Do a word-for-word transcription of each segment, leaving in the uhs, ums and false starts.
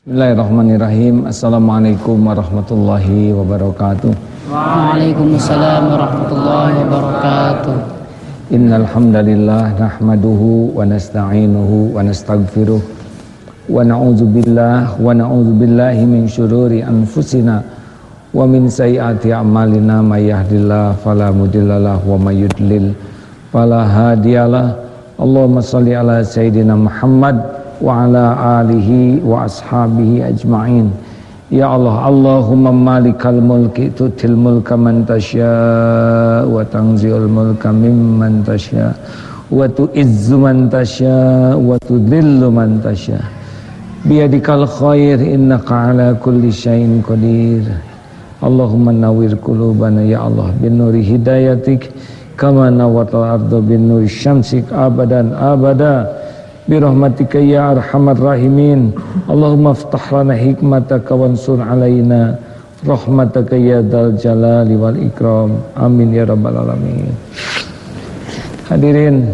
Bismillahirrahmanirrahim. Assalamualaikum warahmatullahi wabarakatuh. Waalaikumsalam warahmatullahi wabarakatuh. Innal hamdalillah nahmaduhu wa nasta'inuhu wa nastaghfiruh wa na'udzubillah wa na'udzubillahi min syururi anfusina wa min sayyiati a'malina may yahdihillahu fala mudhillalah wa may yudlil fala hadiyalah. Allahumma shalli ala sayyidina Muhammad wa ala alihi wa ashabihi ajma'in. Ya Allah, Allahumma malikal mulki tutil mulka man tasya wa tanzi'ul mulka mimman tasya wa tu'izzu man tasya wa tudhillu man tasya biyadikal khair innaka ala kulli syai'in qadir. Allahumma nawwir qulubana ya Allah bin nuri hidayatik kama nawwartal arda bin nuri syamsik abadan abada birahmatika ya arhamar rahimin. Allahumma aftah lana hikmataka wansur alaina rahmataka ya dzal jalali wal ikram. Amin ya rabbal alamin. Hadirin,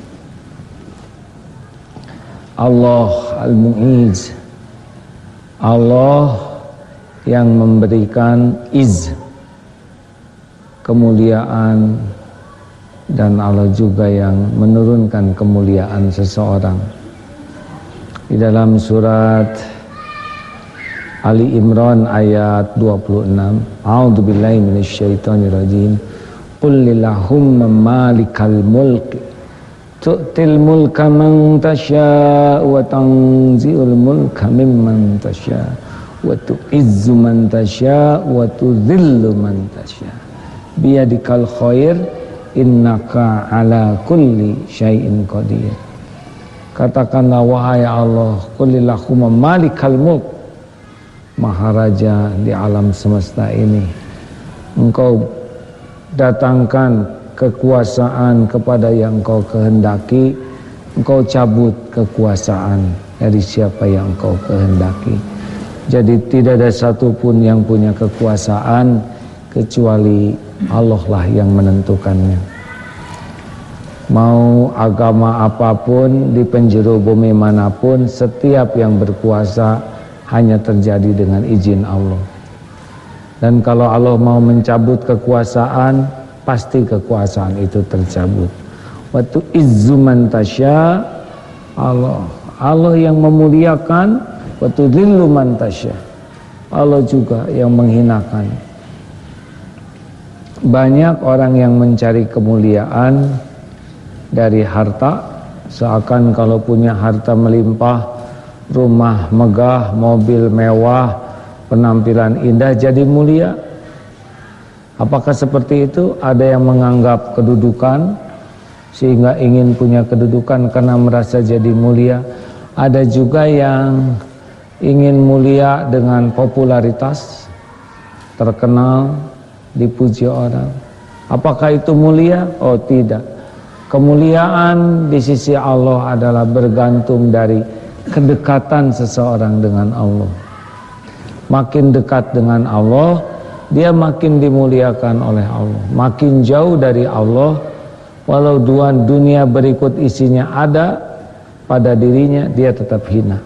Allah Al-Mu'izz, Allah yang memberikan iz, kemuliaan, dan Allah juga yang menurunkan kemuliaan seseorang. Di dalam surat Ali Imran ayat dua puluh enam, A'udzubillahi minasyaitonirrajim. Qul lillahumma malikal mulki tu'til mulka man tasya wa tanzi'ul mulka mimman tasya wa tu'izzu man tasya wa tudhillu man tasya biyadikal khair innaka ala kulli syai'in qadir. Katakanlah wahai Allah, qulillahumma malikal mulk, maharaja di alam semesta ini, engkau datangkan kekuasaan kepada yang engkau kehendaki, engkau cabut kekuasaan dari siapa yang engkau kehendaki. Jadi tidak ada satupun yang punya kekuasaan kecuali Allah lah yang menentukannya. Mau agama apapun di penjuru bumi manapun, setiap yang berkuasa hanya terjadi dengan izin Allah. Dan kalau Allah mau mencabut kekuasaan, pasti kekuasaan itu tercabut. Wa tu'izzu man tasya, Allah Allah yang memuliakan, wa tudhillu man tasya, Allah juga yang menghinakan. Banyak orang yang mencari kemuliaan dari harta, seakan kalau punya harta melimpah, rumah megah, mobil mewah, penampilan indah jadi mulia. Apakah seperti itu? Ada yang menganggap kedudukan sehingga ingin punya kedudukan karena merasa jadi mulia. Ada juga yang ingin mulia dengan popularitas, terkenal, dipuji orang. Apakah itu mulia? Oh tidak. Kemuliaan di sisi Allah adalah bergantung dari kedekatan seseorang dengan Allah. Makin dekat dengan Allah, dia makin dimuliakan oleh Allah. Makin jauh dari Allah, walau dua dunia berikut isinya ada pada dirinya, dia tetap hina.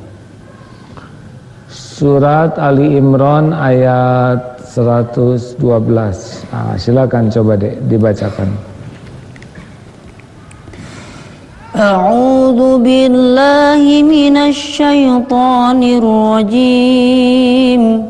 Surat Ali Imran ayat seratus dua belas. Nah, silakan coba deh dibacakan. A'udzu billahi minasy syaithanir rajim.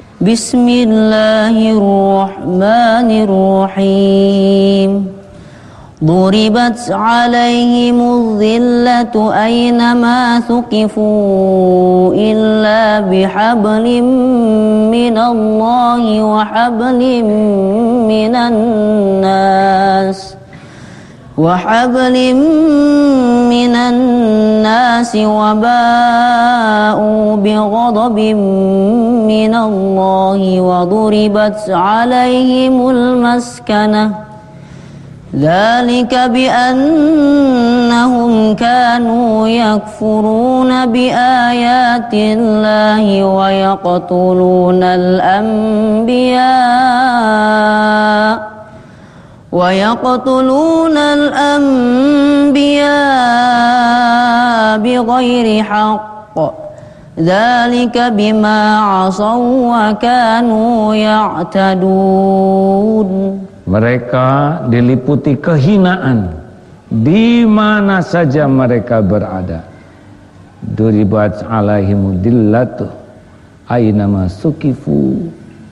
Bismillahirrahmanirrahim. Duribat 'alaihimudz dhillatu aynama thuqifu illa bihablim minallahi wa hablim minan nas wa hablim minan nasi wa ba'u bighadabin minallahi wa duribat 'alaihimul maskanah. Dzalika biannahum kanu yakfuruna biayatillahi wa yaqtulunal anbiya wa yaqtulunal anbiya bighairi haqq dzalika bima 'asaw wa kanu ya'tadun. Mereka diliputi kehinaan di mana saja mereka berada. Duribat 'alaihimud dillatu aynama sukifu,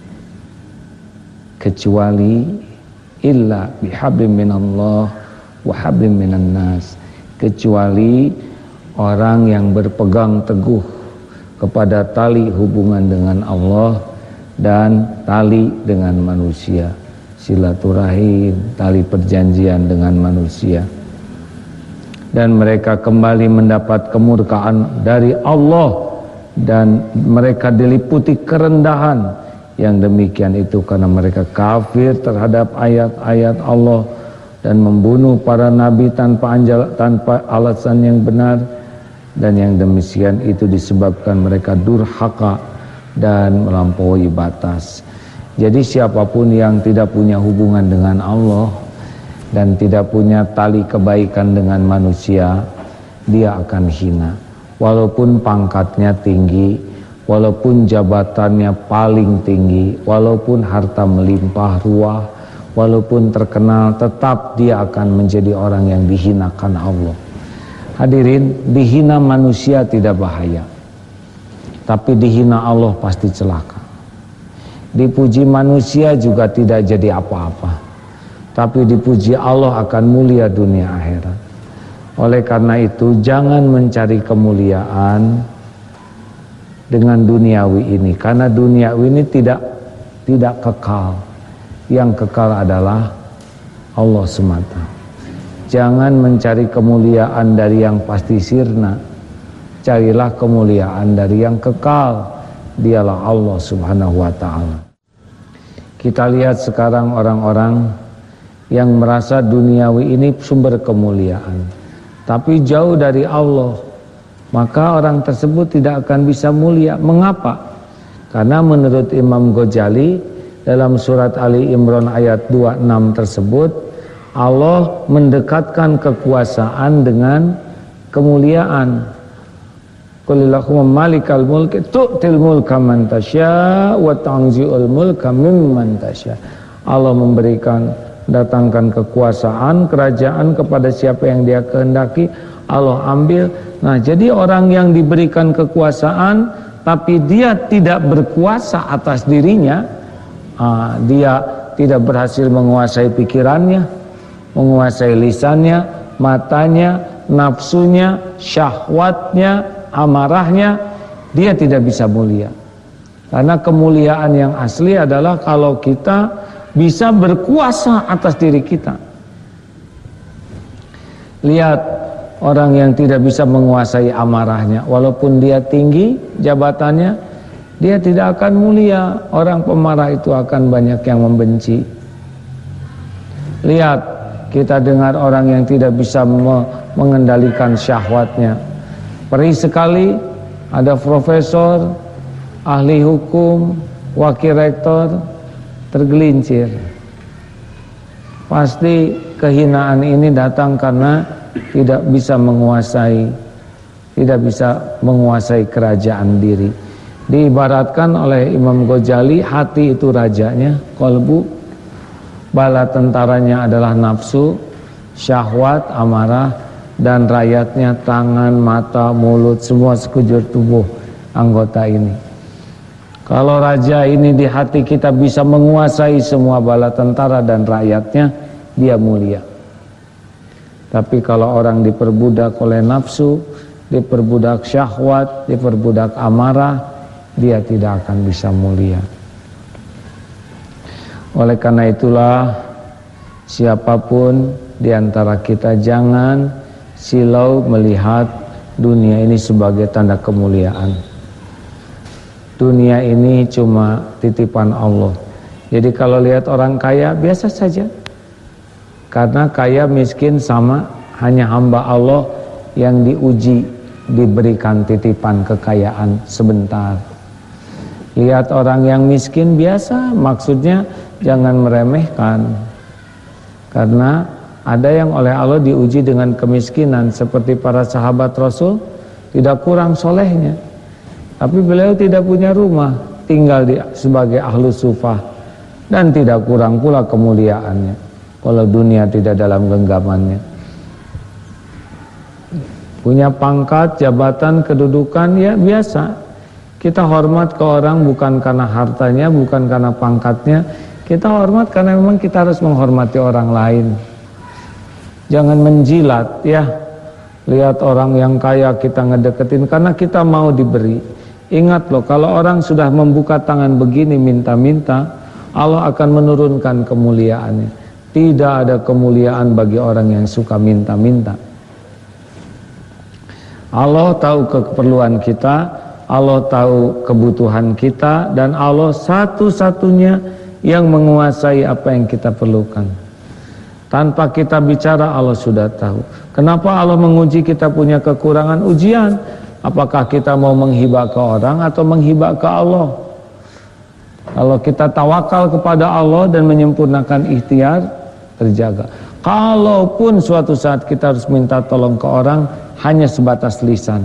kecuali illa bihablim minallah wa hablim minan nas, kecuali orang yang berpegang teguh kepada tali hubungan dengan Allah dan tali dengan manusia, silaturahim, tali perjanjian dengan manusia. Dan mereka kembali mendapat kemurkaan dari Allah, dan mereka diliputi kerendahan. Yang demikian itu karena mereka kafir terhadap ayat-ayat Allah dan membunuh para nabi tanpa anjal, tanpa alasan yang benar. Dan yang demikian itu disebabkan mereka durhaka dan melampaui batas. Jadi siapapun yang tidak punya hubungan dengan Allah dan tidak punya tali kebaikan dengan manusia, dia akan hina. Walaupun pangkatnya tinggi, walaupun jabatannya paling tinggi, walaupun harta melimpah ruah, walaupun terkenal, tetap dia akan menjadi orang yang dihinakan Allah. Hadirin, dihina manusia tidak bahaya, tapi dihina Allah pasti celaka. Dipuji manusia juga tidak jadi apa-apa, tapi dipuji Allah akan mulia dunia akhirat. Oleh karena itu, jangan mencari kemuliaan dengan duniawi ini, karena duniawi ini tidak tidak kekal. Yang kekal adalah Allah semata. Jangan mencari kemuliaan dari yang pasti sirna, carilah kemuliaan dari yang kekal, dialah Allah subhanahu wa ta'ala. Kita lihat sekarang orang-orang yang merasa duniawi ini sumber kemuliaan, tapi jauh dari Allah, maka orang tersebut tidak akan bisa mulia. Mengapa? Karena menurut Imam Ghazali dalam surat Ali Imran ayat dua puluh enam tersebut, Allah mendekatkan kekuasaan dengan kemuliaan. Qulillahumma malikal mulki tu'til mulka man tasya wa tanzi'ul mulka mimman tasya. Allah memberikan, datangkan kekuasaan, kerajaan kepada siapa yang dia kehendaki, Allah ambil. Nah, jadi orang yang diberikan kekuasaan tapi dia tidak berkuasa atas dirinya, ah, dia tidak berhasil menguasai pikirannya, menguasai lisannya, matanya, nafsunya, syahwatnya, amarahnya, dia tidak bisa mulia. Karena kemuliaan yang asli adalah kalau kita bisa berkuasa atas diri kita. Lihat orang yang tidak bisa menguasai amarahnya, walaupun dia tinggi jabatannya, dia tidak akan mulia. Orang pemarah itu akan banyak yang membenci. Lihat, kita dengar orang yang tidak bisa me mengendalikan syahwatnya. Perih sekali, ada profesor, ahli hukum, wakil rektor, tergelincir. Pasti kehinaan ini datang karena tidak bisa menguasai, tidak bisa menguasai kerajaan diri. Diibaratkan oleh Imam Ghazali, hati itu rajanya, kolbu, bala tentaranya adalah nafsu, syahwat, amarah, dan rakyatnya tangan, mata, mulut, semua sekujur tubuh anggota ini. Kalau raja ini di hati kita bisa menguasai semua bala tentara dan rakyatnya, dia mulia. Tapi kalau orang diperbudak oleh nafsu, diperbudak syahwat, diperbudak amarah, dia tidak akan bisa mulia. Oleh karena itulah, siapapun di antara kita jangan silau melihat dunia ini sebagai tanda kemuliaan. Dunia ini cuma titipan Allah. Jadi kalau lihat orang kaya, biasa saja. Karena kaya miskin sama, hanya hamba Allah yang diuji, diberikan titipan kekayaan sebentar. Lihat orang yang miskin biasa, maksudnya jangan meremehkan. Karena ada yang oleh Allah diuji dengan kemiskinan, seperti para sahabat Rasul, tidak kurang solehnya. Tapi beliau tidak punya rumah, tinggal di, sebagai ahlus sufah, dan tidak kurang pula kemuliaannya kalau dunia tidak dalam genggamannya. Punya pangkat, jabatan, kedudukan, ya biasa. Kita hormat ke orang bukan karena hartanya, bukan karena pangkatnya. Kita hormat karena memang kita harus menghormati orang lain. Jangan menjilat ya. Lihat orang yang kaya kita ngedeketin karena kita mau diberi. Ingat loh, kalau orang sudah membuka tangan begini minta-minta, Allah akan menurunkan kemuliaannya. Tidak ada kemuliaan bagi orang yang suka minta-minta. Allah tahu keperluan kita, Allah tahu kebutuhan kita, dan Allah satu-satunya yang menguasai apa yang kita perlukan. Tanpa kita bicara, Allah sudah tahu. Kenapa Allah menguji kita punya kekurangan? Ujian. Apakah kita mau menghibah ke orang atau menghibah ke Allah? Kalau kita tawakal kepada Allah dan menyempurnakan ikhtiar, terjaga. Kalaupun suatu saat kita harus minta tolong ke orang, hanya sebatas lisan.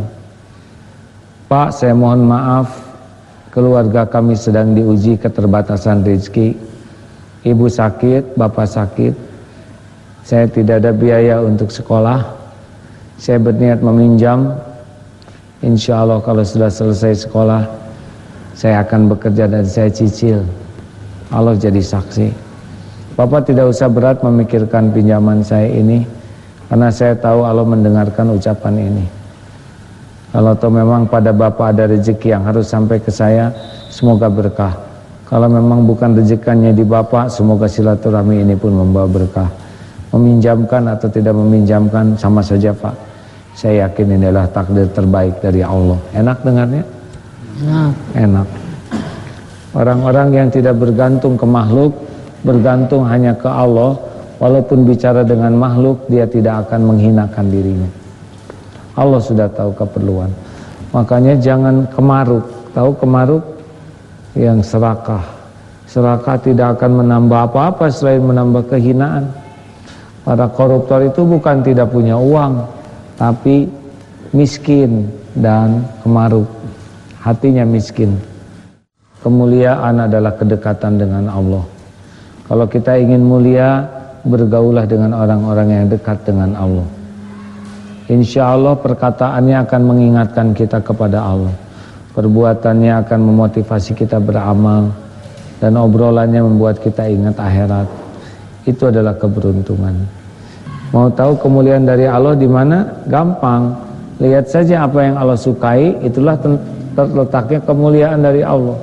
Pak, saya mohon maaf, keluarga kami sedang diuji keterbatasan rezeki. Ibu sakit, bapak sakit. Saya tidak ada biaya untuk sekolah. Saya berniat meminjam. Insya Allah kalau sudah selesai sekolah, saya akan bekerja dan saya cicil. Allah jadi saksi. Bapak tidak usah berat memikirkan pinjaman saya ini, karena saya tahu Allah mendengarkan ucapan ini. Kalau toh memang pada Bapak ada rezeki yang harus sampai ke saya, semoga berkah. Kalau memang bukan rezekinya di Bapak, semoga silaturahmi ini pun membawa berkah. Meminjamkan atau tidak meminjamkan sama saja Pak. Saya yakin ini adalah takdir terbaik dari Allah. Enak dengarnya? Enak. Enak. Orang-orang yang tidak bergantung ke makhluk, bergantung hanya ke Allah, walaupun bicara dengan makhluk, dia tidak akan menghinakan dirinya. Allah sudah tahu keperluan. Makanya jangan kemaruk. Tahu kemaruk? Yang serakah. Serakah tidak akan menambah apa-apa selain menambah kehinaan. Para koruptor itu bukan tidak punya uang, tapi miskin dan kemaruk. Hatinya miskin. Kemuliaan adalah kedekatan dengan Allah. Kalau kita ingin mulia, bergaulah dengan orang-orang yang dekat dengan Allah. Insya Allah perkataannya akan mengingatkan kita kepada Allah. Perbuatannya akan memotivasi kita beramal. Dan obrolannya membuat kita ingat akhirat. Itu adalah keberuntungan. Mau tahu kemuliaan dari Allah di mana? Gampang. Lihat saja apa yang Allah sukai, itulah terletaknya kemuliaan dari Allah.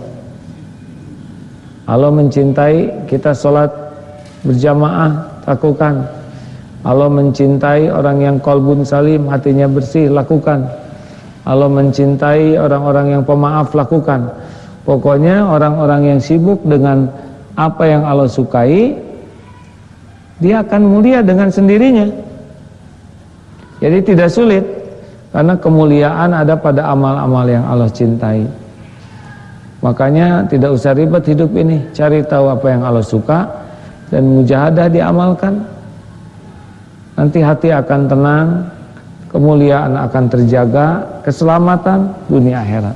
Allah mencintai kita sholat berjamaah, lakukan. Allah mencintai orang yang qalbun salim, hatinya bersih, lakukan. Allah mencintai orang-orang yang pemaaf, lakukan. Pokoknya orang-orang yang sibuk dengan apa yang Allah sukai, dia akan mulia dengan sendirinya. Jadi tidak sulit, karena kemuliaan ada pada amal-amal yang Allah cintai. Makanya tidak usah ribet hidup ini, cari tahu apa yang Allah suka dan mujahadah diamalkan. Nanti hati akan tenang, kemuliaan akan terjaga, keselamatan dunia akhirat.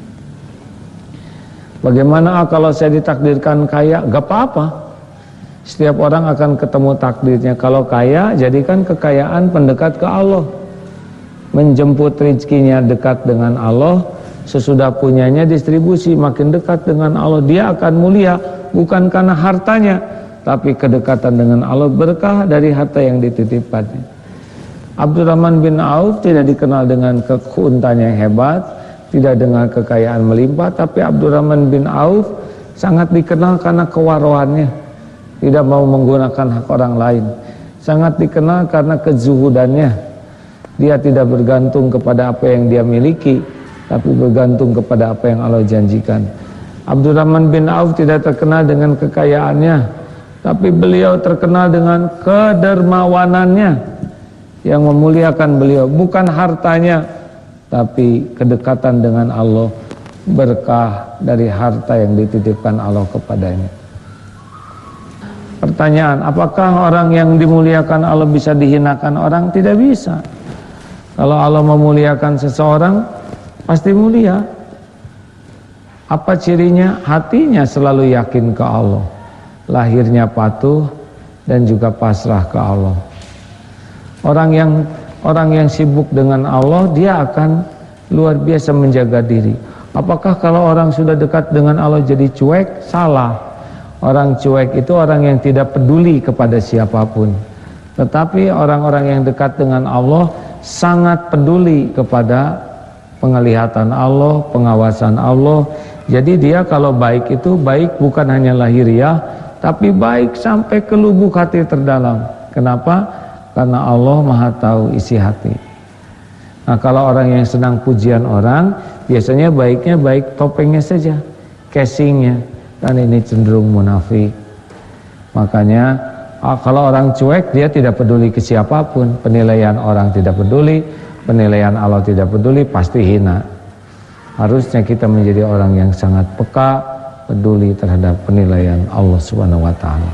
Bagaimana kalau saya ditakdirkan kaya? Gak apa-apa. Setiap orang akan ketemu takdirnya. Kalau kaya, jadikan kekayaan pendekat ke Allah. Menjemput rezekinya dekat dengan Allah. Sesudah punyanya distribusi, makin dekat dengan Allah. Dia akan mulia, bukan karena hartanya, tapi kedekatan dengan Allah, berkah dari harta yang dititipkannya. Abdurrahman bin Auf tidak dikenal dengan keuntaan yang hebat, tidak dengan kekayaan melimpah, tapi Abdurrahman bin Auf sangat dikenal karena kewaroannya, tidak mau menggunakan hak orang lain. Sangat dikenal karena kezuhudannya. Dia tidak bergantung kepada apa yang dia miliki, tapi bergantung kepada apa yang Allah janjikan. Abdurrahman bin Auf tidak terkenal dengan kekayaannya, tapi beliau terkenal dengan kedermawanannya. Yang memuliakan beliau bukan hartanya, tapi kedekatan dengan Allah, berkah dari harta yang dititipkan Allah kepadanya. Pertanyaan, apakah orang yang dimuliakan Allah bisa dihinakan orang? Tidak bisa. Kalau Allah memuliakan seseorang, pasti mulia. Apa cirinya? Hatinya selalu yakin ke Allah, lahirnya patuh dan juga pasrah ke Allah. Orang yang orang yang sibuk dengan Allah, dia akan luar biasa menjaga diri. Apakah kalau orang sudah dekat dengan Allah jadi cuek? Salah. Orang cuek itu orang yang tidak peduli kepada siapapun. Tetapi orang-orang yang dekat dengan Allah sangat peduli kepada penglihatan Allah, pengawasan Allah. Jadi dia kalau baik itu baik bukan hanya lahiriah, tapi baik sampai ke lubuk hati terdalam. Kenapa? Karena Allah Maha tahu isi hati. Nah, kalau orang yang senang pujian orang, biasanya baiknya baik topengnya saja, casingnya, dan ini cenderung munafik. Makanya kalau orang cuek, dia tidak peduli ke siapapun. Penilaian orang tidak peduli, penilaian Allah tidak peduli, pasti hina. Harusnya kita menjadi orang yang sangat peka, peduli terhadap penilaian Allah Subhanahu wa taala.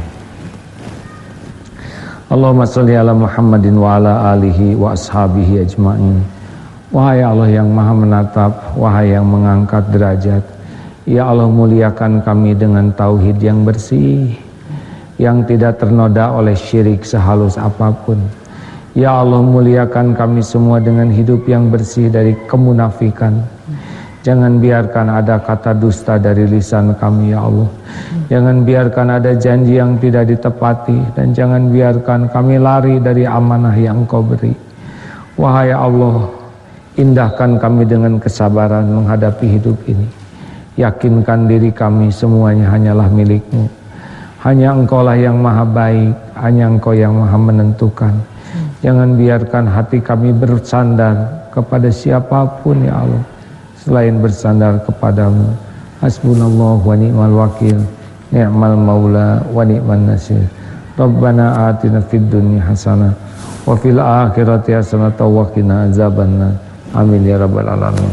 Allahumma sholli ala Muhammadin wa ala alihi wa ashabihi ajma'in. Wahai Allah yang Maha menatap, wahai yang mengangkat derajat, ya Allah, muliakan kami dengan tauhid yang bersih, yang tidak ternoda oleh syirik sehalus apapun. Ya Allah, muliakan kami semua dengan hidup yang bersih dari kemunafikan. Jangan biarkan ada kata dusta dari lisan kami, ya Allah. Jangan biarkan ada janji yang tidak ditepati, dan jangan biarkan kami lari dari amanah yang Engkau beri. Wahai Allah, indahkan kami dengan kesabaran menghadapi hidup ini. Yakinkan diri kami semuanya hanyalah milik-Mu. Hanya Engkaulah yang maha baik, hanya Engkau yang maha menentukan. Jangan biarkan hati kami bersandar kepada siapapun, ya Allah, selain bersandar kepadamu. Hasbunallah wa ni'mal wakil, ni'mal maula wa ni'man nasir. Rabbana atina fid dunya hasanah wa fil akhirati hasanah wa qina azabannar. Amin ya rabbal alamin.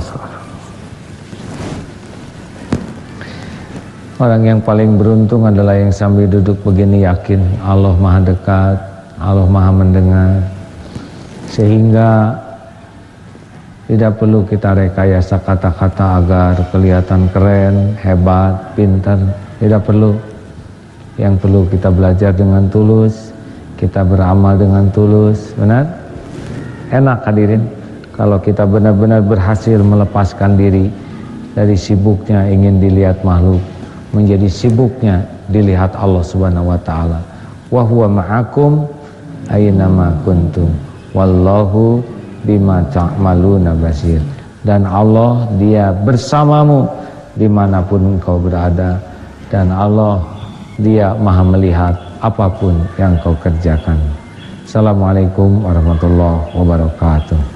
Orang yang paling beruntung adalah yang sambil duduk begini yakin Allah Maha dekat, Allah Maha mendengar, sehingga tidak perlu kita rekayasa kata-kata agar kelihatan keren, hebat, pintar. Tidak perlu. Yang perlu kita belajar dengan tulus, kita beramal dengan tulus. Benar? Enak hadirin kalau kita benar-benar berhasil melepaskan diri dari sibuknya ingin dilihat makhluk, menjadi sibuknya dilihat Allah Subhanahu wa taala. Wa huwa ma'akum aina ma kuntum wallahu bima ta'maluna basir. Dan Allah, Dia bersamamu dimanapun engkau berada, dan Allah, Dia maha melihat apapun yang kau kerjakan. Assalamualaikum warahmatullahi wabarakatuh.